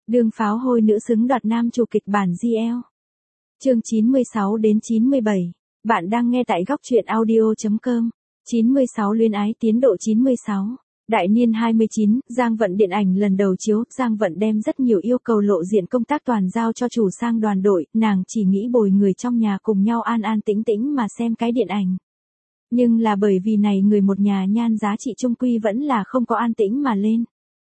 Đường pháo hôi nữ xứng đoạt nam chủ kịch bản GL. Chương 96 đến 97. Bạn đang nghe tại góc truyện audio.com. 96 Luyến ái tiến độ 96. Đại niên 29, Giang Vận điện ảnh lần đầu chiếu, Giang Vận đem rất nhiều yêu cầu lộ diện công tác toàn giao cho chủ sang đoàn đội, nàng chỉ nghĩ bồi người trong nhà cùng nhau an an tĩnh tĩnh mà xem cái điện ảnh. Nhưng là bởi vì này người một nhà nhan giá trị chung quy vẫn là không có an tĩnh mà lên.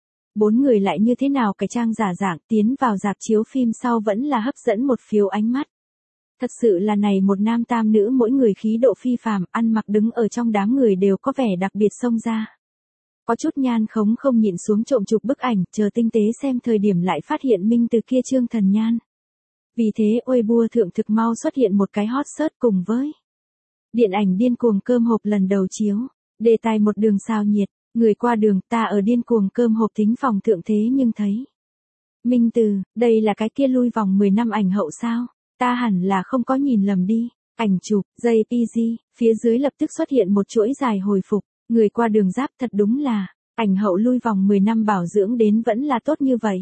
4 người lại như thế nào cái trang giả dạng tiến vào rạp chiếu phim sau vẫn là hấp dẫn một phiếu ánh mắt. Thật sự là này một nam tam nữ mỗi người khí độ phi phàm, ăn mặc đứng ở trong đám người đều có vẻ đặc biệt xông ra. Có chút nhan khống không nhịn xuống trộm chụp bức ảnh, chờ tinh tế xem thời điểm lại phát hiện Minh Từ kia trương thần nhan. Vì thế Weibo thượng thực mau xuất hiện một cái hot search cùng với điện ảnh Điên cuồng cơm hộp lần đầu chiếu, đề tài một đường sao nhiệt, người qua đường ta ở Điên cuồng cơm hộp thính phòng thượng thế nhưng thấy. Minh Từ, đây là cái kia lui vòng 10 năm ảnh hậu sao? Ta hẳn là không có nhìn lầm đi. Ảnh chụp, JPG, phía dưới lập tức xuất hiện một chuỗi dài hồi phục. Người qua đường giáp thật đúng là, ảnh hậu lui vòng 10 năm bảo dưỡng đến vẫn là tốt như vậy.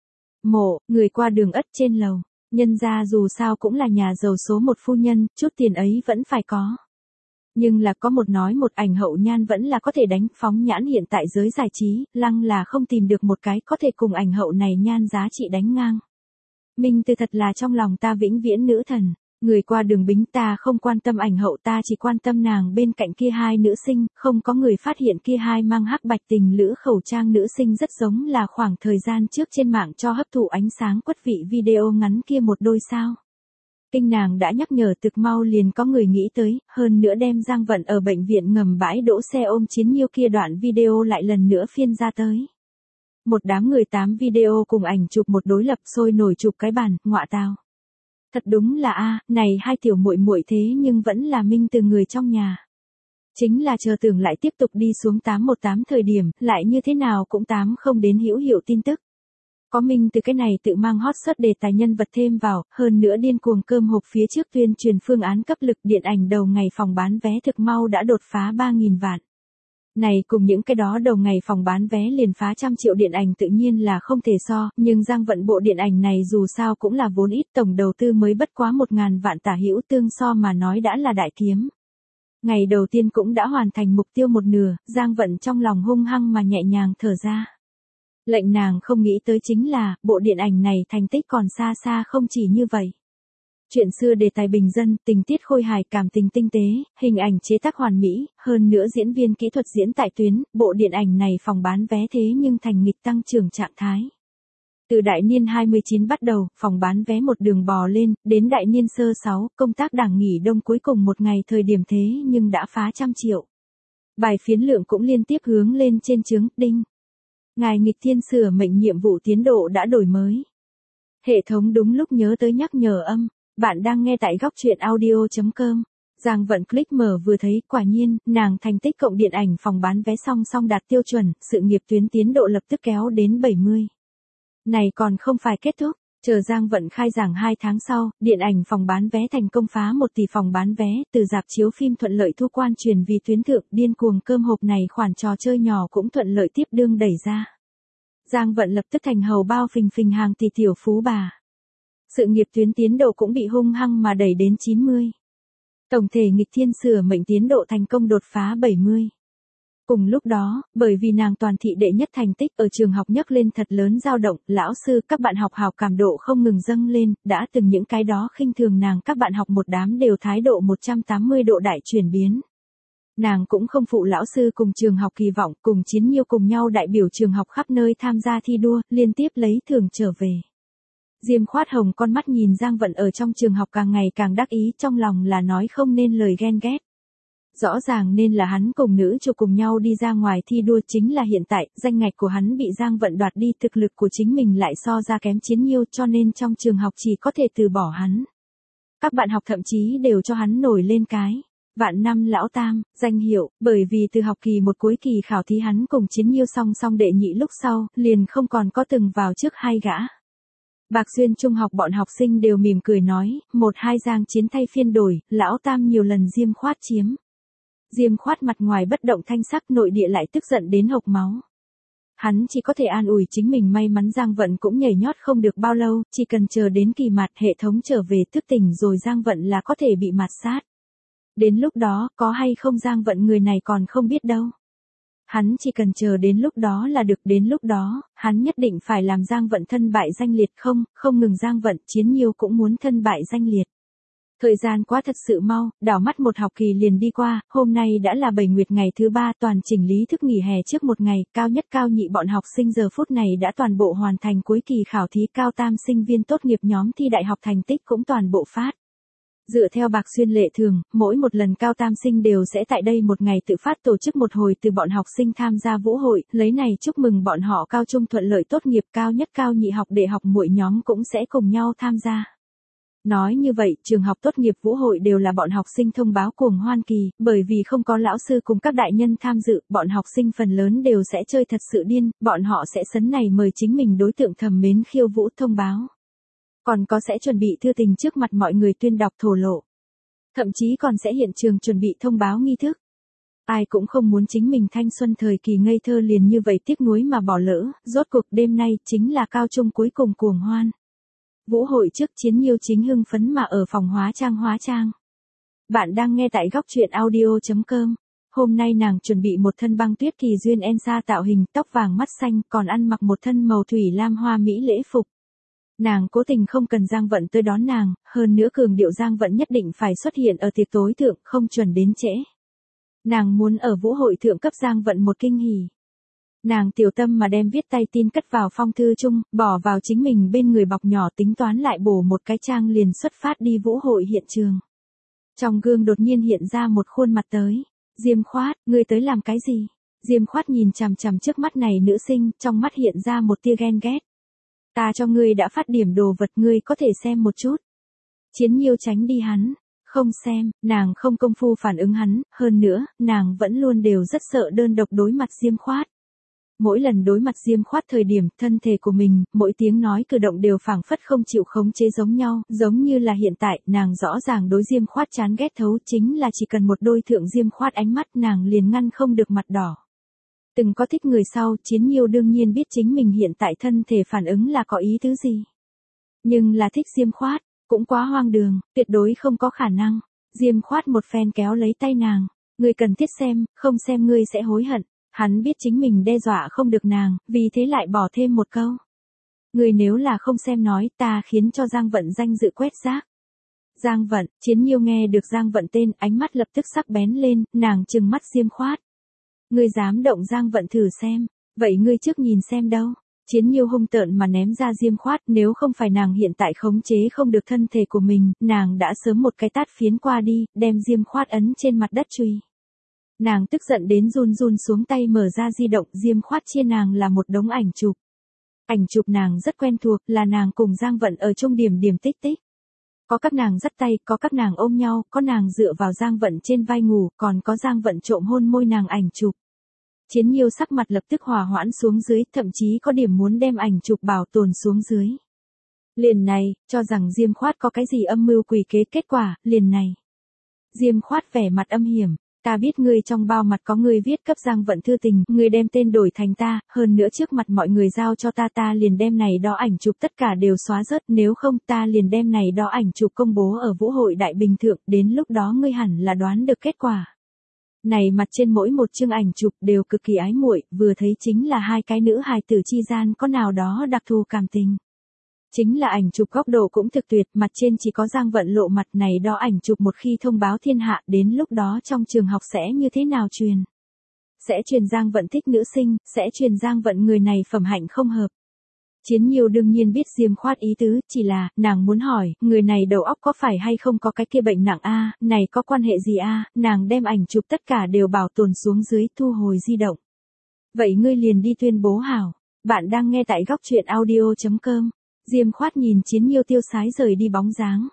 Mộ, người qua đường ất trên lầu. Nhân ra dù sao cũng là nhà giàu số một phu nhân, chút tiền ấy vẫn phải có. Nhưng là có một nói một ảnh hậu nhan vẫn là có thể đánh phóng nhãn hiện tại giới giải trí, lăng là không tìm được một cái có thể cùng ảnh hậu này nhan giá trị đánh ngang. Minh Từ thật là trong lòng ta vĩnh viễn nữ thần, người qua đường bính ta không quan tâm ảnh hậu ta chỉ quan tâm nàng bên cạnh kia hai nữ sinh, không có người phát hiện kia hai mang hắc bạch tình lữ khẩu trang nữ sinh rất giống là khoảng thời gian trước trên mạng cho hấp thụ ánh sáng quất vị video ngắn kia một đôi sao. Kinh nàng đã nhắc nhở thực mau liền có người nghĩ tới, hơn nữa đem Giang Vận ở bệnh viện ngầm bãi đỗ xe ôm chiến nhiêu kia đoạn video lại lần nữa phiên ra tới. Một đám người 8 video cùng ảnh chụp một đối lập sôi nổi chụp cái bàn, ngọa tào. Thật đúng là này hai tiểu muội muội thế nhưng vẫn là Minh Từ người trong nhà. Chính là chờ tưởng lại tiếp tục đi xuống 818 thời điểm, lại như thế nào cũng không đến hữu hiệu tin tức. Có Minh Từ cái này tự mang hot search đề tài nhân vật thêm vào, hơn nữa Điên cuồng cơm hộp phía trước tuyên truyền phương án cấp lực điện ảnh đầu ngày phòng bán vé thực mau đã đột phá 3.000 vạn. Này cùng những cái đó đầu ngày phòng bán vé liền phá 100 triệu điện ảnh tự nhiên là không thể so, nhưng Giang Vận bộ điện ảnh này dù sao cũng là vốn ít, tổng đầu tư mới bất quá 1.000 vạn tả hữu, tương so mà nói đã là đại kiếm. Ngày đầu tiên cũng đã hoàn thành mục tiêu một nửa, Giang Vận trong lòng hung hăng mà nhẹ nhàng thở ra. Lệnh nàng không nghĩ tới chính là, bộ điện ảnh này thành tích còn xa xa không chỉ như vậy. Chuyện xưa đề tài bình dân, tình tiết khôi hài, cảm tình tinh tế, hình ảnh chế tác hoàn mỹ, hơn nữa diễn viên kỹ thuật diễn tại tuyến, bộ điện ảnh này phòng bán vé thế nhưng thành nghịch tăng trưởng trạng thái. Từ đại niên 29 bắt đầu, phòng bán vé một đường bò lên, đến đại niên sơ 6, công tác đảng nghỉ đông cuối cùng một ngày thời điểm thế nhưng đã phá 100 triệu. Bài phiến lượng cũng liên tiếp hướng lên trên chướng, đinh. Ngài nghịch thiên sửa mệnh nhiệm vụ tiến độ đã đổi mới. Hệ thống đúng lúc nhớ tới nhắc nhở âm. Bạn đang nghe tại góc truyện audio.com. Giang Vận click mở vừa thấy, quả nhiên, nàng thành tích cộng điện ảnh phòng bán vé song song đạt tiêu chuẩn, sự nghiệp tuyến tiến độ lập tức kéo đến 70. Này còn không phải kết thúc, chờ Giang Vận khai giảng 2 tháng sau, điện ảnh phòng bán vé thành công phá 1 tỷ phòng bán vé, từ rạp chiếu phim thuận lợi thu quan truyền vì tuyến thượng, Điên cuồng cơm hộp này khoản trò chơi nhỏ cũng thuận lợi tiếp đương đẩy ra. Giang Vận lập tức thành hầu bao phình phình hàng tỷ tiểu phú bà. Sự nghiệp tuyến tiến độ cũng bị hung hăng mà đẩy đến 90. Tổng thể nghịch thiên sửa mệnh tiến độ thành công đột phá 70. Cùng lúc đó, bởi vì nàng toàn thị đệ nhất thành tích ở trường học nhấc lên thật lớn dao động, lão sư các bạn học hào cảm độ không ngừng dâng lên, đã từng những cái đó khinh thường nàng các bạn học một đám đều thái độ 180 độ đại chuyển biến. Nàng cũng không phụ lão sư cùng trường học kỳ vọng, cùng chiến nhiêu cùng nhau đại biểu trường học khắp nơi tham gia thi đua, liên tiếp lấy thưởng trở về. Diêm Khoát Hồng con mắt nhìn Giang Vận ở trong trường học càng ngày càng đắc ý, trong lòng là nói không nên lời ghen ghét. Rõ ràng nên là hắn cùng nữ chủ cùng nhau đi ra ngoài thi đua, chính là hiện tại, danh ngạch của hắn bị Giang Vận đoạt đi, thực lực của chính mình lại so ra kém chiến nhiêu, cho nên trong trường học chỉ có thể từ bỏ hắn. Các bạn học thậm chí đều cho hắn nổi lên cái vạn năm lão tam danh hiệu, bởi vì từ học kỳ một cuối kỳ khảo thí hắn cùng chiến nhiêu song song đệ nhị lúc sau, liền không còn có từng vào trước hai gã. Bạc Xuyên trung học bọn học sinh đều mỉm cười nói, 1-2 Giang Chiến thay phiên đổi, lão tam nhiều lần Diêm Khoát chiếm. Diêm Khoát mặt ngoài bất động thanh sắc, nội địa lại tức giận đến hộc máu. Hắn chỉ có thể an ủi chính mình may mắn Giang Vận cũng nhảy nhót không được bao lâu, chỉ cần chờ đến kỳ mạt hệ thống trở về thức tỉnh rồi Giang Vận là có thể bị mạt sát. Đến lúc đó, có hay không Giang Vận người này còn không biết đâu. Hắn chỉ cần chờ đến lúc đó là được, đến lúc đó, hắn nhất định phải làm Giang Vận thân bại danh liệt, không ngừng Giang Vận, Chiến Nhiêu cũng muốn thân bại danh liệt. Thời gian quá thật sự mau, đảo mắt một học kỳ liền đi qua, hôm nay đã là 7 nguyệt ngày thứ 3 toàn chỉnh lý thức nghỉ hè trước một ngày, cao nhất cao nhị bọn học sinh giờ phút này đã toàn bộ hoàn thành cuối kỳ khảo thí, cao tam sinh viên tốt nghiệp nhóm thi đại học thành tích cũng toàn bộ phát. Dựa theo Bạc Xuyên lệ thường, mỗi một lần cao tam sinh đều sẽ tại đây một ngày tự phát tổ chức một hồi từ bọn học sinh tham gia vũ hội, lấy này chúc mừng bọn họ cao trung thuận lợi tốt nghiệp, cao nhất cao nhị học đệ học muội nhóm cũng sẽ cùng nhau tham gia. Nói như vậy, trường học tốt nghiệp vũ hội đều là bọn học sinh thông báo cuồng hoan kỳ, bởi vì không có lão sư cùng các đại nhân tham dự, bọn học sinh phần lớn đều sẽ chơi thật sự điên, bọn họ sẽ sấn này mời chính mình đối tượng thầm mến khiêu vũ thông báo. Còn có sẽ chuẩn bị thư tình trước mặt mọi người tuyên đọc thổ lộ. Thậm chí còn sẽ hiện trường chuẩn bị thông báo nghi thức. Ai cũng không muốn chính mình thanh xuân thời kỳ ngây thơ liền như vậy tiếc nuối mà bỏ lỡ, rốt cuộc đêm nay chính là cao trung cuối cùng cuồng hoan. Vũ hội trước Chiến Nhiêu chính hưng phấn mà ở phòng hóa trang. Bạn đang nghe tại góc truyện audio.com. Hôm nay nàng chuẩn bị một thân băng tuyết kỳ duyên Elsa tạo hình, tóc vàng mắt xanh, còn ăn mặc một thân màu thủy lam hoa mỹ lễ phục. Nàng cố tình không cần Giang Vận tới đón nàng, hơn nữa cường điệu Giang Vận nhất định phải xuất hiện ở tiệc tối thượng, không chuẩn đến trễ. Nàng muốn ở vũ hội thượng cấp Giang Vận một kinh hỉ. Nàng tiểu tâm mà đem viết tay tin cất vào phong thư chung, bỏ vào chính mình bên người bọc nhỏ, tính toán lại bổ một cái trang liền xuất phát đi vũ hội hiện trường. Trong gương đột nhiên hiện ra một khuôn mặt tới. Diêm Khoát, ngươi tới làm cái gì? Diêm Khoát nhìn chằm chằm trước mắt này nữ sinh, trong mắt hiện ra một tia ghen ghét. Ta cho ngươi đã phát điểm đồ vật, ngươi có thể xem một chút. Chiến Nhiêu tránh đi hắn. Không xem, nàng không công phu phản ứng hắn, hơn nữa, nàng vẫn luôn đều rất sợ đơn độc đối mặt Diêm Khoát. Mỗi lần đối mặt Diêm Khoát thời điểm, thân thể của mình, mỗi tiếng nói cử động đều phảng phất không chịu khống chế giống nhau, giống như là hiện tại, nàng rõ ràng đối Diêm Khoát chán ghét thấu, chính là chỉ cần một đôi thượng Diêm Khoát ánh mắt nàng liền ngăn không được mặt đỏ. Từng có thích người sau, Chiến Nhiêu đương nhiên biết chính mình hiện tại thân thể phản ứng là có ý tứ gì. Nhưng là thích Diêm Khoát, cũng quá hoang đường, tuyệt đối không có khả năng. Diêm Khoát một phen kéo lấy tay nàng, ngươi cần thiết xem, không xem ngươi sẽ hối hận. Hắn biết chính mình đe dọa không được nàng, vì thế lại bỏ thêm một câu. Ngươi nếu là không xem nói, ta khiến cho Giang Vận danh dự quét rác. Giang Vận, Chiến Nhiêu nghe được Giang Vận tên, ánh mắt lập tức sắc bén lên, nàng trừng mắt Diêm Khoát. Ngươi dám động Giang Vận thử xem, vậy ngươi trước nhìn xem đâu. Chiến Nhiêu hung tợn mà ném ra Diêm Khoát, nếu không phải nàng hiện tại khống chế không được thân thể của mình, nàng đã sớm một cái tát phiến qua đi, đem Diêm Khoát ấn trên mặt đất chùy. Nàng tức giận đến run run xuống tay mở ra di động, Diêm Khoát chia nàng là một đống ảnh chụp. Ảnh chụp nàng rất quen thuộc, là nàng cùng Giang Vận ở chung điểm tích tích. Có các nàng dắt tay, có các nàng ôm nhau, có nàng dựa vào Giang Vận trên vai ngủ, còn có Giang Vận trộm hôn môi nàng ảnh chụp. Chiến Nhiêu sắc mặt lập tức hòa hoãn xuống dưới, thậm chí có điểm muốn đem ảnh chụp bảo tồn xuống dưới. Liền này, cho rằng Diêm Khoát có cái gì âm mưu quỷ kế, kết quả, liền này. Diêm Khoát vẻ mặt âm hiểm. Ta biết ngươi trong bao mặt có ngươi viết cấp Giang Vận thư tình, ngươi đem tên đổi thành ta, hơn nữa trước mặt mọi người giao cho ta liền đem này đó ảnh chụp tất cả đều xóa rớt, nếu không ta liền đem này đó ảnh chụp công bố ở vũ hội đại bình thượng, đến lúc đó ngươi hẳn là đoán được kết quả. Này mặt trên mỗi một chương ảnh chụp đều cực kỳ ái muội, vừa thấy chính là hai cái nữ hài tử chi gian có nào đó đặc thù cảm tình. Chính là ảnh chụp góc độ cũng thực tuyệt, mặt trên chỉ có Giang Vận lộ mặt, này đó ảnh chụp một khi thông báo thiên hạ, đến lúc đó trong trường học sẽ như thế nào truyền? Sẽ truyền Giang Vận thích nữ sinh, sẽ truyền Giang Vận người này phẩm hạnh không hợp. Chiến Nhiêu đương nhiên biết Diêm Khoát ý tứ, chỉ là, nàng muốn hỏi, người này đầu óc có phải hay không có cái kia bệnh nặng a, này có quan hệ gì a, nàng đem ảnh chụp tất cả đều bảo tồn xuống dưới, thu hồi di động. Vậy ngươi liền đi tuyên bố hảo, bạn đang nghe tại góc truyện audio.com. Diêm Khoát nhìn Chiến Nhiêu tiêu sái rời đi bóng dáng.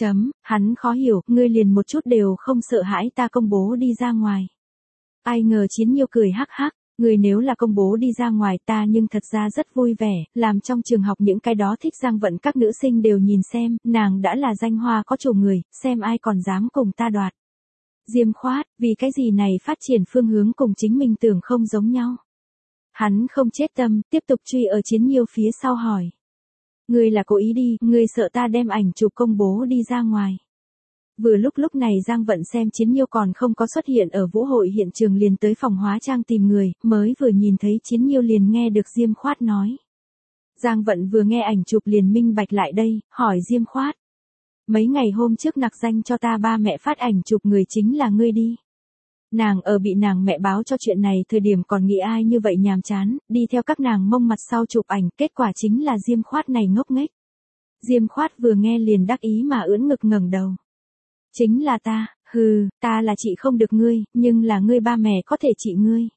Hắn khó hiểu, ngươi liền một chút đều không sợ hãi ta công bố đi ra ngoài. Ai ngờ Chiến Nhiêu cười hắc hắc, ngươi nếu là công bố đi ra ngoài ta nhưng thật ra rất vui vẻ, làm trong trường học những cái đó thích Giang Vận các nữ sinh đều nhìn xem, nàng đã là danh hoa có chủ người, xem ai còn dám cùng ta đoạt. Diêm Khoát, vì cái gì này phát triển phương hướng cùng chính mình tưởng không giống nhau. Hắn không chết tâm, tiếp tục truy ở Chiến Nhiêu phía sau hỏi. Ngươi là cố ý đi, ngươi sợ ta đem ảnh chụp công bố đi ra ngoài. Vừa lúc này Giang Vận xem Chiến Nhiêu còn không có xuất hiện ở vũ hội hiện trường liền tới phòng hóa trang tìm người, mới vừa nhìn thấy Chiến Nhiêu liền nghe được Diêm Khoát nói. Giang Vận vừa nghe ảnh chụp liền minh bạch lại đây, hỏi Diêm Khoát. Mấy ngày hôm trước nặc danh cho ta ba mẹ phát ảnh chụp người chính là ngươi đi. Nàng ở bị nàng mẹ báo cho chuyện này thời điểm còn nghĩ ai như vậy nhàm chán, đi theo các nàng mông mặt sau chụp ảnh, kết quả chính là Diêm Khoát này ngốc nghếch. Diêm Khoát vừa nghe liền đắc ý mà ưỡn ngực ngẩng đầu. Chính là ta, hừ, ta là chị không được ngươi, nhưng là ngươi ba mẹ có thể trị ngươi.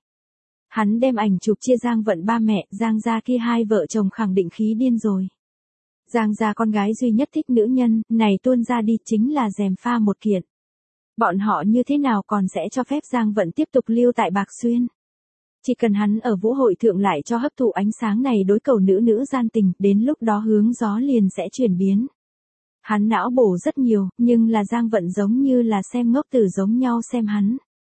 Hắn đem ảnh chụp chia Giang Vận ba mẹ, Giang gia kia hai vợ chồng khẳng định khí điên rồi. Giang gia con gái duy nhất thích nữ nhân, này tuôn ra đi chính là gièm pha một kiện. Bọn họ như thế nào còn sẽ cho phép Giang Vận tiếp tục lưu tại Bạc Xuyên. Chỉ cần hắn ở vũ hội thượng lại cho hấp thụ ánh sáng này đối cầu nữ gian tình, đến lúc đó hướng gió liền sẽ chuyển biến. Hắn não bổ rất nhiều, nhưng là Giang Vận giống như là xem ngốc tử giống nhau xem hắn.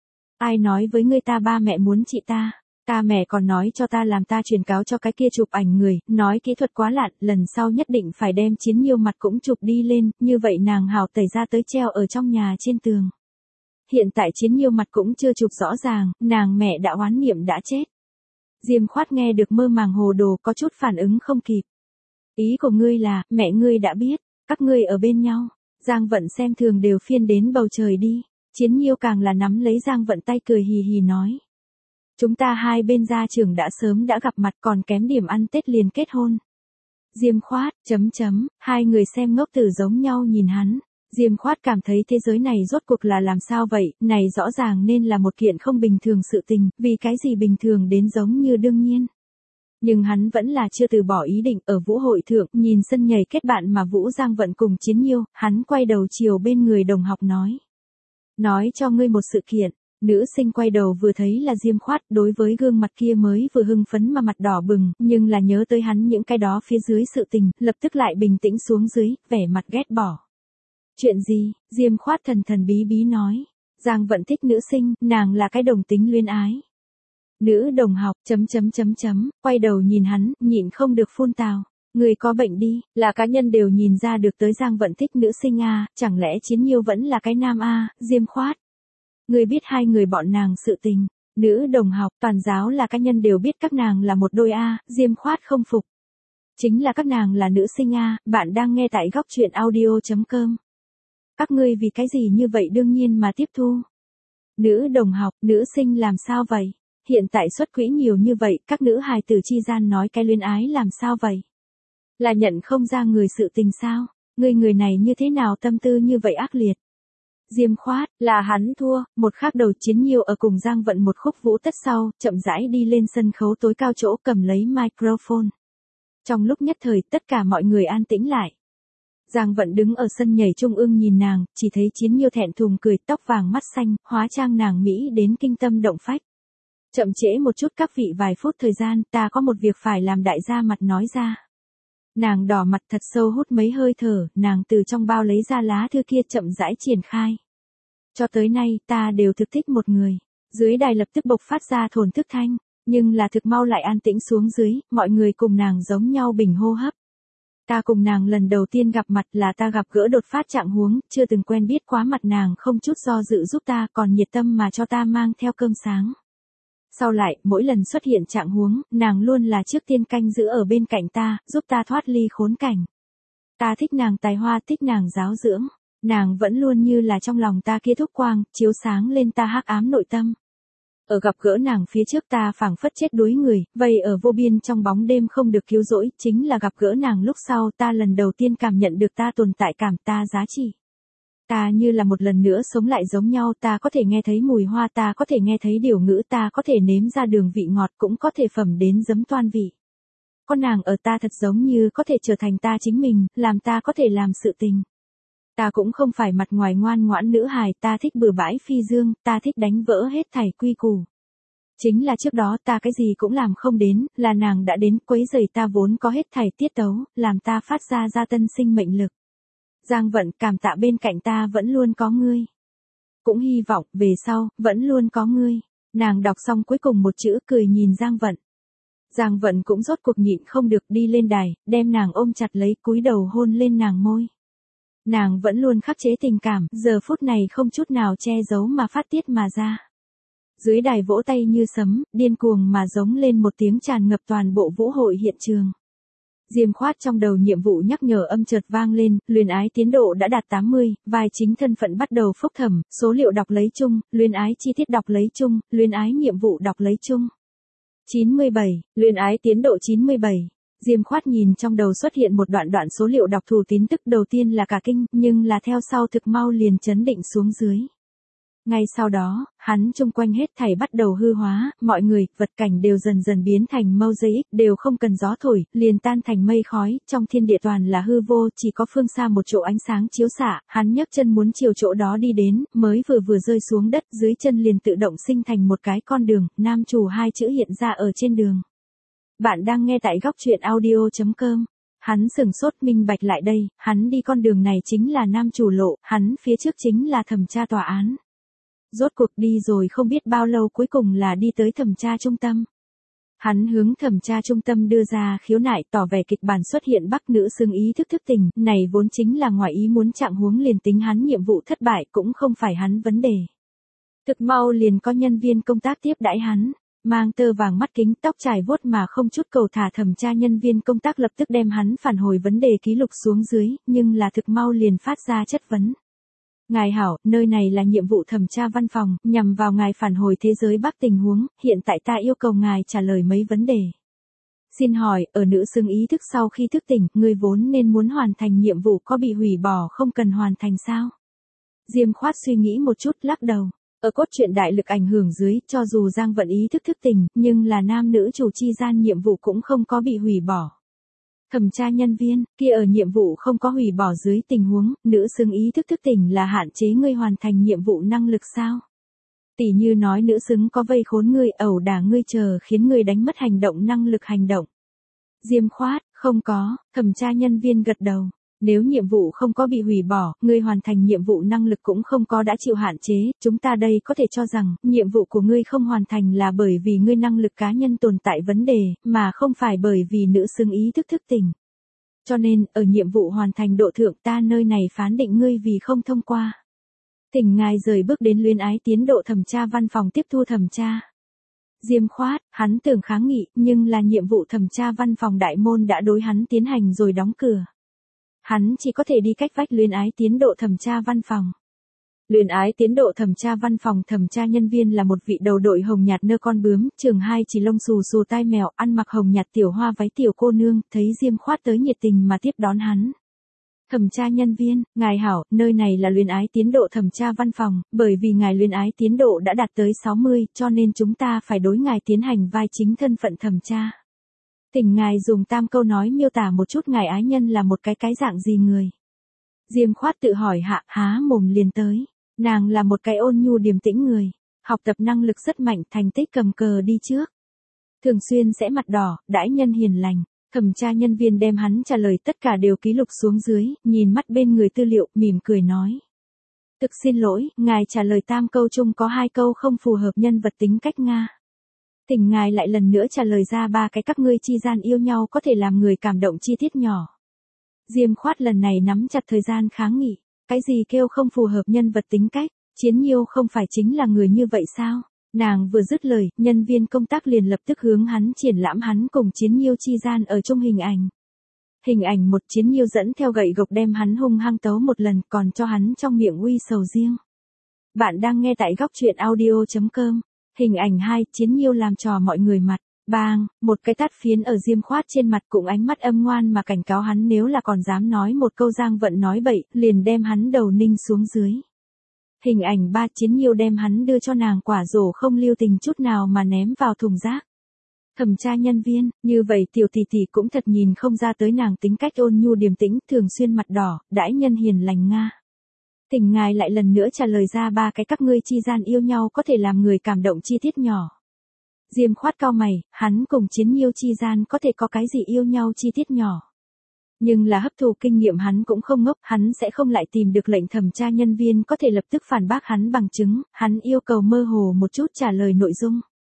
Ai nói với ngươi ta ba mẹ muốn chị ta? Ta mẹ còn nói cho ta làm ta truyền cáo cho cái kia chụp ảnh người, nói kỹ thuật quá lạn, lần sau nhất định phải đem Chiến Nhiêu mặt cũng chụp đi lên, như vậy nàng hào tẩy ra tới treo ở trong nhà trên tường. Hiện tại Chiến Nhiêu mặt cũng chưa chụp rõ ràng, nàng mẹ đã oán niệm đã chết. Diêm Khoát nghe được mơ màng hồ đồ có chút phản ứng không kịp. Ý của ngươi là, mẹ ngươi đã biết, các ngươi ở bên nhau. Giang Vận xem thường đều phiên đến bầu trời đi. Chiến Nhiêu càng là nắm lấy Giang Vận tay cười hì hì nói. Chúng ta hai bên gia trưởng đã sớm đã gặp mặt còn kém điểm ăn Tết liền kết hôn. Diêm Khoát, hai người xem ngốc tử giống nhau nhìn hắn. Diêm Khoát cảm thấy thế giới này rốt cuộc là làm sao vậy, này rõ ràng nên là một kiện không bình thường sự tình, vì cái gì bình thường đến giống như đương nhiên. Nhưng hắn vẫn là chưa từ bỏ ý định ở vũ hội thượng, nhìn sân nhảy kết bạn mà Vũ Giang Vận cùng Chiến Nhiêu, hắn quay đầu chiều bên người đồng học nói. Nói cho ngươi một sự kiện. Nữ sinh quay đầu vừa thấy là Diêm Khoát, đối với gương mặt kia mới vừa hưng phấn mà mặt đỏ bừng, nhưng là nhớ tới hắn những cái đó phía dưới sự tình, lập tức lại bình tĩnh xuống dưới, vẻ mặt ghét bỏ. Chuyện gì? Diêm Khoát thần thần bí bí nói. Giang Vận thích nữ sinh, nàng là cái đồng tính luyến ái. Nữ đồng học, quay đầu nhìn hắn, nhịn không được phun tào. Người có bệnh đi, là cá nhân đều nhìn ra được tới Giang Vận thích nữ sinh a, chẳng lẽ Chiến Nhiêu vẫn là cái nam a, Diêm Khoát. Người biết hai người bọn nàng sự tình. Nữ đồng học, toàn giáo là cá nhân đều biết các nàng là một đôi a, Diêm Khoát không phục. Chính là các nàng là nữ sinh a, bạn đang nghe tại góc truyện audio.com. Các ngươi vì cái gì như vậy đương nhiên mà tiếp thu. Nữ đồng học, nữ sinh làm sao vậy? Hiện tại xuất quỹ nhiều như vậy, các nữ hài tử chi gian nói cái luyến ái làm sao vậy? Là nhận không ra người sự tình sao? Người này như thế nào tâm tư như vậy ác liệt? Diêm Khoát, là hắn thua, một khắc đầu Chiến Nhiêu ở cùng Giang Vận một khúc vũ tất sau, chậm rãi đi lên sân khấu tối cao chỗ cầm lấy microphone. Trong lúc nhất thời tất cả mọi người an tĩnh lại. Giang Vận đứng ở sân nhảy trung ương nhìn nàng, chỉ thấy Chiến Nhiêu thẹn thùng cười, tóc vàng mắt xanh, hóa trang nàng Mỹ đến kinh tâm động phách. Chậm trễ một chút các vị vài phút thời gian, ta có một việc phải làm đại gia mặt nói ra. Nàng đỏ mặt thật sâu hút mấy hơi thở, nàng từ trong bao lấy ra lá thư kia chậm rãi triển khai. Cho tới nay, ta đều thực thích một người. Dưới đài lập tức bộc phát ra thổn thức thanh, nhưng là thực mau lại an tĩnh xuống dưới, mọi người cùng nàng giống nhau bình hô hấp. Ta cùng nàng lần đầu tiên gặp mặt là ta gặp gỡ đột phát trạng huống, chưa từng quen biết quá mặt nàng không chút do dự giúp ta còn nhiệt tâm mà cho ta mang theo cơm sáng. Sau lại, mỗi lần xuất hiện trạng huống, nàng luôn là trước tiên canh giữ ở bên cạnh ta, giúp ta thoát ly khốn cảnh. Ta thích nàng tài hoa, thích nàng giáo dưỡng. Nàng vẫn luôn như là trong lòng ta kia thúc quang, chiếu sáng lên ta hắc ám nội tâm. Ở gặp gỡ nàng phía trước ta phảng phất chết đuối người, vây ở vô biên trong bóng đêm không được cứu rỗi, chính là gặp gỡ nàng lúc sau ta lần đầu tiên cảm nhận được ta tồn tại cảm, ta giá trị. Ta như là một lần nữa sống lại giống nhau, ta có thể nghe thấy mùi hoa, ta có thể nghe thấy điều ngữ, ta có thể nếm ra đường vị ngọt, cũng có thể phẩm đến giấm toan vị. Con nàng ở ta thật giống như có thể trở thành ta chính mình, làm ta có thể làm sự tình. Ta cũng không phải mặt ngoài ngoan ngoãn nữ hài, ta thích bừa bãi phi dương, ta thích đánh vỡ hết thảy quy củ. Chính là trước đó ta cái gì cũng làm không đến, là nàng đã đến quấy rầy ta vốn có hết thảy tiết tấu, làm ta phát ra tân sinh mệnh lực. Giang Vận, cảm tạ bên cạnh ta vẫn luôn có ngươi. Cũng hy vọng, về sau, vẫn luôn có ngươi. Nàng đọc xong cuối cùng một chữ cười nhìn Giang Vận. Giang Vận cũng rốt cuộc nhịn không được đi lên đài, đem nàng ôm chặt lấy cúi đầu hôn lên nàng môi. Nàng vẫn luôn khắc chế tình cảm, giờ phút này không chút nào che giấu mà phát tiết mà ra. Dưới đài vỗ tay như sấm, điên cuồng mà giống lên một tiếng tràn ngập toàn bộ vũ hội hiện trường. Diêm Khoát trong đầu nhiệm vụ nhắc nhở âm chợt vang lên, luyến ái tiến độ đã đạt 80, vai chính thân phận bắt đầu phúc thẩm, số liệu đọc lấy chung, luyến ái chi tiết đọc lấy chung, luyến ái nhiệm vụ đọc lấy chung. 97, luyến ái tiến độ 97. Diêm Khoát nhìn trong đầu xuất hiện một đoạn số liệu đọc thủ tín tức, đầu tiên là cả kinh, nhưng là theo sau thực mau liền chấn định xuống dưới. Ngay sau đó, hắn chung quanh hết thảy bắt đầu hư hóa, mọi người, vật cảnh đều dần dần biến thành mosaic, đều không cần gió thổi, liền tan thành mây khói, trong thiên địa toàn là hư vô, chỉ có phương xa một chỗ ánh sáng chiếu xạ, hắn nhấc chân muốn chiều chỗ đó đi đến, mới vừa rơi xuống đất, dưới chân liền tự động sinh thành một cái con đường, nam chủ hai chữ hiện ra ở trên đường. Bạn đang nghe tại góc truyện audio.com. Hắn sừng sốt minh bạch lại đây, hắn đi con đường này chính là nam chủ lộ, hắn phía trước chính là thẩm tra tòa án. Rốt cuộc đi rồi không biết bao lâu cuối cùng là đi tới thẩm tra trung tâm. Hắn hướng thẩm tra trung tâm đưa ra khiếu nại, tỏ vẻ kịch bản xuất hiện bắc nữ xưng ý thức tình, này vốn chính là ngoài ý muốn, trạng huống liền tính hắn nhiệm vụ thất bại cũng không phải hắn vấn đề. Thực mau liền có nhân viên công tác tiếp đãi hắn, mang tơ vàng mắt kính, tóc trải vuốt mà không chút cầu thả thẩm tra nhân viên công tác lập tức đem hắn phản hồi vấn đề ký lục xuống dưới, nhưng là thực mau liền phát ra chất vấn. Ngài hảo, nơi này là nhiệm vụ thẩm tra văn phòng, nhằm vào ngài phản hồi thế giới Bắc tình huống, hiện tại ta yêu cầu ngài trả lời mấy vấn đề. Xin hỏi, ở nữ xưng ý thức sau khi thức tỉnh, người vốn nên muốn hoàn thành nhiệm vụ có bị hủy bỏ không cần hoàn thành sao? Diêm Khoát suy nghĩ một chút, lắc đầu. Ở cốt truyện đại lực ảnh hưởng dưới, cho dù Giang Vận ý thức thức tỉnh, nhưng là nam nữ chủ chi gian nhiệm vụ cũng không có bị hủy bỏ. Thẩm tra nhân viên, kia ở nhiệm vụ không có hủy bỏ dưới tình huống, nữ xưng ý thức thức tỉnh là hạn chế ngươi hoàn thành nhiệm vụ năng lực sao? Tỷ như nói nữ xứng có vây khốn ngươi, ẩu đả ngươi chờ khiến ngươi đánh mất hành động năng lực hành động. Diêm Khoát, không có, thẩm tra nhân viên gật đầu. Nếu nhiệm vụ không có bị hủy bỏ, ngươi hoàn thành nhiệm vụ năng lực cũng không có đã chịu hạn chế, chúng ta đây có thể cho rằng, nhiệm vụ của ngươi không hoàn thành là bởi vì ngươi năng lực cá nhân tồn tại vấn đề, mà không phải bởi vì nữ xưng ý thức thức tỉnh. Cho nên, ở nhiệm vụ hoàn thành độ thượng ta nơi này phán định ngươi vì không thông qua. Thỉnh ngài rời bước đến luyến ái tiến độ thẩm tra văn phòng tiếp thu thẩm tra. Diêm Khoát, hắn tưởng kháng nghị, nhưng là nhiệm vụ thẩm tra văn phòng đại môn đã đối hắn tiến hành rồi đóng cửa. Hắn chỉ có thể đi cách vách luyến ái tiến độ thẩm tra văn phòng. Luyến ái tiến độ thẩm tra văn phòng, thẩm tra nhân viên là một vị đầu đội hồng nhạt nơ con bướm, chừng hai chỉ lông xù xù tai mèo, ăn mặc hồng nhạt tiểu hoa váy tiểu cô nương, thấy Diêm Khoát tới nhiệt tình mà tiếp đón hắn. Thẩm tra nhân viên, ngài hảo, nơi này là luyến ái tiến độ thẩm tra văn phòng, bởi vì ngài luyến ái tiến độ đã đạt tới 60, cho nên chúng ta phải đối ngài tiến hành vai chính thân phận thẩm tra. Thỉnh ngài dùng 3 câu nói miêu tả một chút ngài ái nhân là một cái dạng gì người. Diêm Khoát tự hỏi hạ, há mồm liền tới. Nàng là một cái ôn nhu điềm tĩnh người, học tập năng lực rất mạnh, thành tích cầm cờ đi trước. Thường xuyên sẽ mặt đỏ, đãi nhân hiền lành. Thẩm tra nhân viên đem hắn trả lời tất cả đều ký lục xuống dưới, nhìn mắt bên người tư liệu, mỉm cười nói. Thực xin lỗi, ngài trả lời 3 câu chung có 2 câu không phù hợp nhân vật tính cách Nga. Thỉnh ngài lại lần nữa trả lời ra 3 cái các ngươi chi gian yêu nhau có thể làm người cảm động chi tiết nhỏ. Diêm Khoát lần này nắm chặt thời gian kháng nghị. Cái gì kêu không phù hợp nhân vật tính cách, Chiến Nhiêu không phải chính là người như vậy sao? Nàng vừa dứt lời, nhân viên công tác liền lập tức hướng hắn triển lãm hắn cùng Chiến Nhiêu chi gian ở trong hình ảnh. Hình ảnh một, Chiến Nhiêu dẫn theo gậy gộc đem hắn hung hăng tấu một lần, còn cho hắn trong miệng uy sầu riêng. Bạn đang nghe tại góc truyện audio.com. Hình ảnh 2, Chiến Nhiêu làm trò mọi người mặt. Bang, một cái tát phiến ở Diêm Khoát trên mặt, cùng ánh mắt âm ngoan mà cảnh cáo hắn nếu là còn dám nói một câu Giang Vận nói bậy, liền đem hắn đầu ninh xuống dưới. Hình ảnh 3, Chiến Nhiêu đem hắn đưa cho nàng quả rổ không lưu tình chút nào mà ném vào thùng rác. Thẩm tra nhân viên, như vậy tiểu tỷ tỷ cũng thật nhìn không ra tới nàng tính cách ôn nhu điềm tĩnh, thường xuyên mặt đỏ, đãi nhân hiền lành Nga. Thỉnh ngài lại lần nữa trả lời ra 3 cái các ngươi chi gian yêu nhau có thể làm người cảm động chi tiết nhỏ. Diêm Khoát cau mày, hắn cùng Chiến Nhiêu chi gian có thể có cái gì yêu nhau chi tiết nhỏ. Nhưng là hấp thụ kinh nghiệm hắn cũng không ngốc, hắn sẽ không lại tìm được lệnh thẩm tra nhân viên có thể lập tức phản bác hắn bằng chứng, hắn yêu cầu mơ hồ một chút trả lời nội dung.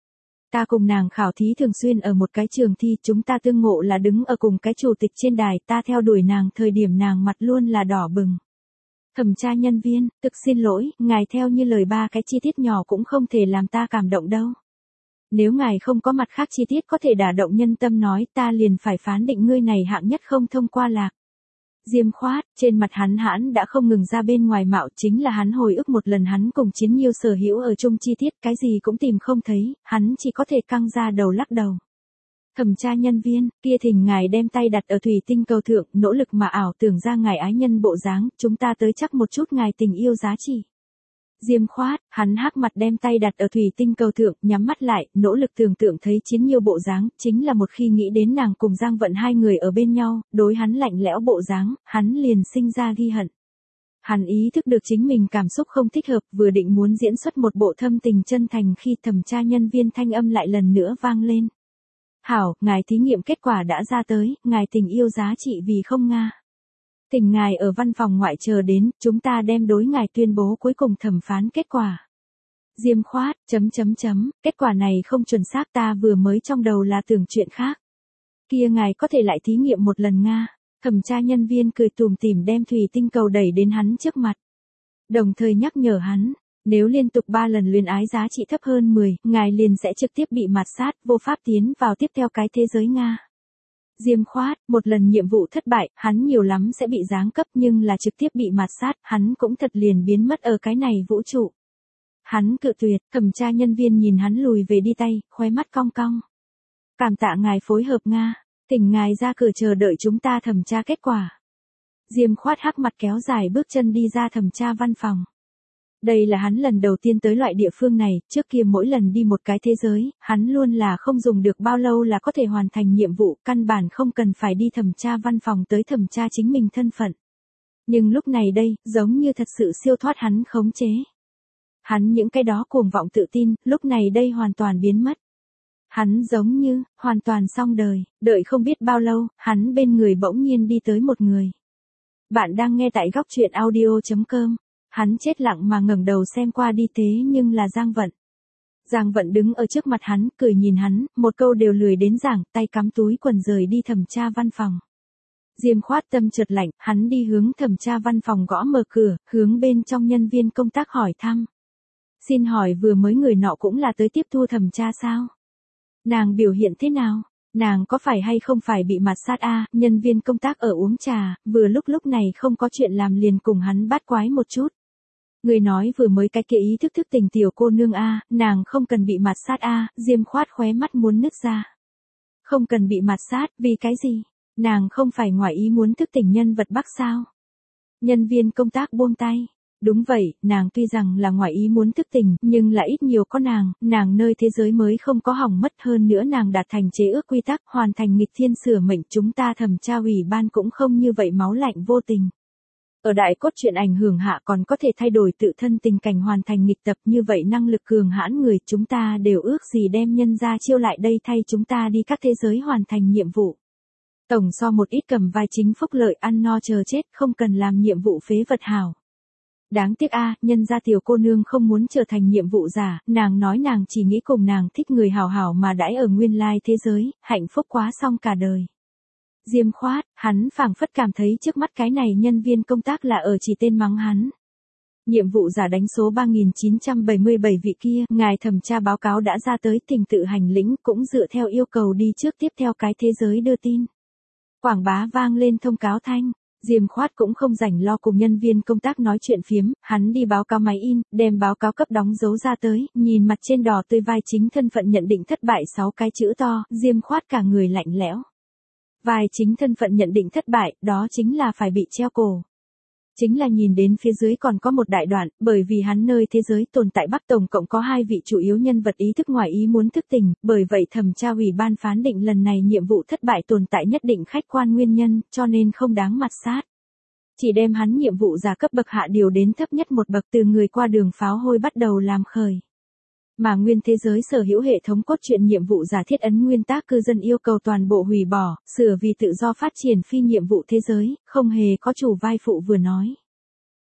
Ta cùng nàng khảo thí thường xuyên ở một cái trường thi, chúng ta tương ngộ là đứng ở cùng cái chủ tịch trên đài, ta theo đuổi nàng thời điểm nàng mặt luôn là đỏ bừng. Thẩm tra nhân viên, thực xin lỗi, ngài theo như lời ba cái chi tiết nhỏ cũng không thể làm ta cảm động đâu. Nếu ngài không có mặt khác chi tiết có thể đả động nhân tâm nói, ta liền phải phán định ngươi này hạng nhất không thông qua lạc. Diêm Khoát, trên mặt hắn hãn đã không ngừng ra bên ngoài mạo, chính là hắn hồi ức một lần hắn cùng Chiến Nhiêu sở hữu ở chung chi tiết, cái gì cũng tìm không thấy, hắn chỉ có thể căng ra đầu lắc đầu. Thẩm tra nhân viên, kia thỉnh ngài đem tay đặt ở thủy tinh cầu thượng, nỗ lực mà ảo tưởng ra ngài ái nhân bộ dáng, chúng ta tới chắc một chút ngài tình yêu giá trị. Diêm Khoát, hắn hắc mặt đem tay đặt ở thủy tinh cầu thượng, nhắm mắt lại, nỗ lực tưởng tượng thấy Chiến Nhiêu bộ dáng, chính là một khi nghĩ đến nàng cùng Giang Vận hai người ở bên nhau, đối hắn lạnh lẽo bộ dáng, hắn liền sinh ra ghi hận. Hắn ý thức được chính mình cảm xúc không thích hợp, vừa định muốn diễn xuất một bộ thâm tình chân thành khi thẩm tra nhân viên thanh âm lại lần nữa vang lên. Hảo, ngài thí nghiệm kết quả đã ra tới, ngài tình yêu giá trị vì không Nga. Thỉnh ngài ở văn phòng ngoại chờ đến, chúng ta đem đối ngài tuyên bố cuối cùng thẩm phán kết quả. Diêm Khoát, ... kết quả này không chuẩn xác, ta vừa mới trong đầu là tưởng chuyện khác. Kia ngài có thể lại thí nghiệm một lần Nga. Thẩm tra nhân viên cười tủm tỉm đem thủy tinh cầu đẩy đến hắn trước mặt. Đồng thời nhắc nhở hắn, nếu liên tục 3 lần luyến ái giá trị thấp hơn 10, ngài liền sẽ trực tiếp bị mạt sát, vô pháp tiến vào tiếp theo cái thế giới Nga. Diêm Khoát, một lần nhiệm vụ thất bại, hắn nhiều lắm sẽ bị giáng cấp nhưng là trực tiếp bị mạt sát, hắn cũng thật liền biến mất ở cái này vũ trụ. Hắn cự tuyệt, thẩm tra nhân viên nhìn hắn lùi về đi tay, khóe mắt cong cong. Cảm tạ ngài phối hợp Nga, thỉnh ngài ra cửa chờ đợi chúng ta thẩm tra kết quả. Diêm Khoát hắc mặt kéo dài bước chân đi ra thẩm tra văn phòng. Đây là hắn lần đầu tiên tới loại địa phương này, trước kia mỗi lần đi một cái thế giới, hắn luôn là không dùng được bao lâu là có thể hoàn thành nhiệm vụ, căn bản không cần phải đi thẩm tra văn phòng tới thẩm tra chính mình thân phận. Nhưng lúc này đây, giống như thật sự siêu thoát hắn khống chế. Hắn những cái đó cuồng vọng tự tin, lúc này đây hoàn toàn biến mất. Hắn giống như, hoàn toàn xong đời, đợi không biết bao lâu, hắn bên người bỗng nhiên đi tới một người. Bạn đang nghe tại góc truyện audio.com. Hắn chết lặng mà ngẩng đầu xem qua đi thế nhưng là Giang Vận. Giang Vận đứng ở trước mặt hắn, cười nhìn hắn, một câu đều lười đến giảng, tay cắm túi quần rời đi thẩm tra văn phòng. Diêm Khoát tâm chợt lạnh, hắn đi hướng thẩm tra văn phòng gõ mở cửa, hướng bên trong nhân viên công tác hỏi thăm. Xin hỏi vừa mới người nọ cũng là tới tiếp thu thẩm tra sao? Nàng biểu hiện thế nào? Nàng có phải hay không phải bị mạt sát a? Nhân viên công tác ở uống trà, vừa lúc này không có chuyện làm liền cùng hắn bát quái một chút. Người nói vừa mới cái kia ý thức tình tiểu cô nương a, nàng không cần bị mạt sát a. Diêm Khoát khóe mắt muốn nứt ra. Không cần bị mạt sát, vì cái gì? Nàng không phải ngoài ý muốn thức tỉnh nhân vật Bắc sao? Nhân viên công tác buông tay. Đúng vậy, nàng tuy rằng là ngoài ý muốn thức tỉnh, nhưng là ít nhiều có nàng nơi thế giới mới không có hỏng mất, hơn nữa nàng đạt thành chế ước quy tắc, hoàn thành nghịch thiên sửa mệnh, chúng ta thẩm tra ủy ban cũng không như vậy máu lạnh vô tình. Ở đại cốt truyện ảnh hưởng hạ còn có thể thay đổi tự thân tình cảnh hoàn thành nghịch tập, như vậy năng lực cường hãn người, chúng ta đều ước gì đem nhân ra chiêu lại đây thay chúng ta đi các thế giới hoàn thành nhiệm vụ. Tổng so một ít cầm vai chính phúc lợi ăn no chờ chết, không cần làm nhiệm vụ phế vật hảo. Đáng tiếc a, nhân gia tiểu cô nương không muốn trở thành nhiệm vụ giả, nàng nói nàng chỉ nghĩ cùng nàng thích người hảo hảo mà đãi ở nguyên lai thế giới, hạnh phúc quá xong cả đời. Diêm Khoát, hắn phảng phất cảm thấy trước mắt cái này nhân viên công tác là ở chỉ tên mắng hắn. Nhiệm vụ giả đánh số 3977 vị kia, ngài thẩm tra báo cáo đã ra tới, thỉnh tự hành lĩnh, cũng dựa theo yêu cầu đi trước tiếp theo cái thế giới đưa tin. Quảng bá vang lên thông cáo thanh. Diêm Khoát cũng không rảnh lo cùng nhân viên công tác nói chuyện phiếm, hắn đi báo cáo máy in, đem báo cáo cấp đóng dấu ra tới, nhìn mặt trên đỏ tươi vai chính thân phận nhận định thất bại 6 cái chữ to, Diêm Khoát cả người lạnh lẽo. Vai chính thân phận nhận định thất bại, đó chính là phải bị treo cổ. Chính là nhìn đến phía dưới còn có một đại đoạn, bởi vì hắn nơi thế giới tồn tại Bắc tổng cộng có 2 vị chủ yếu nhân vật ý thức ngoài ý muốn thức tỉnh, bởi vậy thẩm tra ủy ban phán định lần này nhiệm vụ thất bại tồn tại nhất định khách quan nguyên nhân, cho nên không đáng mạt sát. Chỉ đem hắn nhiệm vụ giả cấp bậc hạ điều đến thấp nhất một bậc, từ người qua đường pháo hôi bắt đầu làm khởi. Mà nguyên thế giới sở hữu hệ thống cốt truyện nhiệm vụ giả thiết ấn nguyên tắc cư dân yêu cầu toàn bộ hủy bỏ, sửa vì tự do phát triển phi nhiệm vụ thế giới, không hề có chủ vai phụ vừa nói.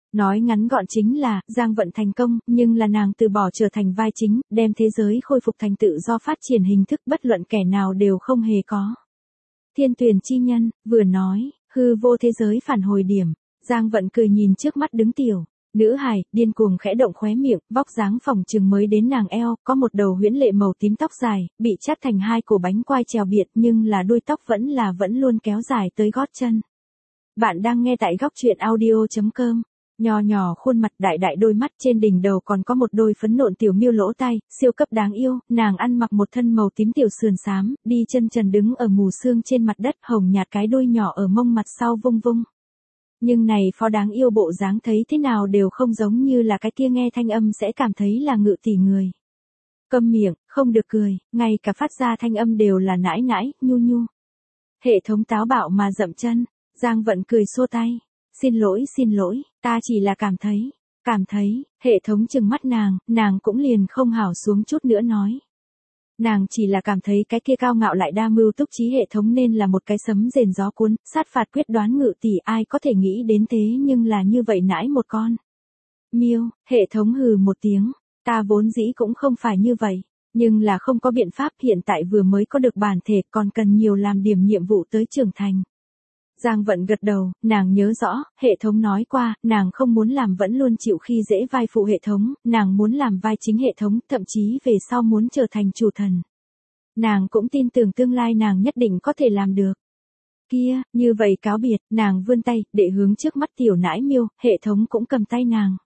Nói ngắn gọn chính là, Giang Vận thành công, nhưng là nàng từ bỏ trở thành vai chính, đem thế giới khôi phục thành tự do phát triển hình thức bất luận kẻ nào đều không hề có. Thiên Tuyển chi nhân, vừa nói, hư vô thế giới phản hồi điểm, Giang Vận cười nhìn trước mắt đứng tiểu. Nữ hài, điên cuồng khẽ động khóe miệng, vóc dáng phỏng chừng mới đến nàng eo, có một đầu huyễn lệ màu tím tóc dài, bị chát thành hai cổ bánh quai trèo biệt nhưng là đuôi tóc vẫn luôn kéo dài tới gót chân. Bạn đang nghe tại góc truyện audio.com. Nho nhỏ khuôn mặt đại đại đôi mắt trên đỉnh đầu còn có một đôi phấn nộn tiểu miêu lỗ tai, siêu cấp đáng yêu, nàng ăn mặc một thân màu tím tiểu sườn xám, đi chân trần đứng ở mù sương trên mặt đất hồng nhạt cái đuôi nhỏ ở mông mặt sau vung vung. Nhưng này phó đáng yêu bộ dáng thấy thế nào đều không giống như là cái kia nghe thanh âm sẽ cảm thấy là ngự tỷ người. Câm miệng, không được cười, ngay cả phát ra thanh âm đều là nãi nãi, nhu nhu. Hệ thống táo bạo mà dậm chân, Giang Vận cười xua tay. Xin lỗi, ta chỉ là cảm thấy, hệ thống trừng mắt nàng cũng liền không hảo xuống chút nữa nói. Nàng chỉ là cảm thấy cái kia cao ngạo lại đa mưu túc trí hệ thống nên là một cái sấm rền gió cuốn, sát phạt quyết đoán ngự tỷ ai có thể nghĩ đến thế nhưng là như vậy nãi một con. Miêu, hệ thống hừ một tiếng, ta vốn dĩ cũng không phải như vậy, nhưng là không có biện pháp hiện tại vừa mới có được bản thể còn cần nhiều làm điểm nhiệm vụ tới trưởng thành. Giang Vận gật đầu, nàng nhớ rõ, hệ thống nói qua, nàng không muốn làm vẫn luôn chịu khi dễ vai phụ hệ thống, nàng muốn làm vai chính hệ thống, thậm chí về sau muốn trở thành chủ thần. Nàng cũng tin tưởng tương lai nàng nhất định có thể làm được. Kia, như vậy cáo biệt, nàng vươn tay, để hướng trước mắt tiểu nãi miêu, hệ thống cũng cầm tay nàng.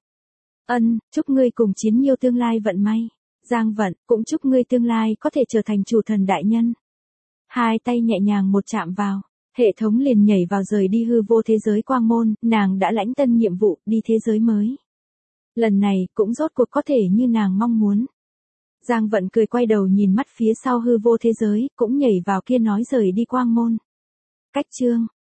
Chúc ngươi cùng chiến miêu tương lai vận may. Giang Vận, cũng chúc ngươi tương lai có thể trở thành chủ thần đại nhân. Hai tay nhẹ nhàng một chạm vào. Hệ thống liền nhảy vào rời đi hư vô thế giới quang môn, nàng đã lãnh tân nhiệm vụ, đi thế giới mới. Lần này, cũng rốt cuộc có thể như nàng mong muốn. Giang Vận cười quay đầu nhìn mắt phía sau hư vô thế giới, cũng nhảy vào kia nói rời đi quang môn. Cách chương.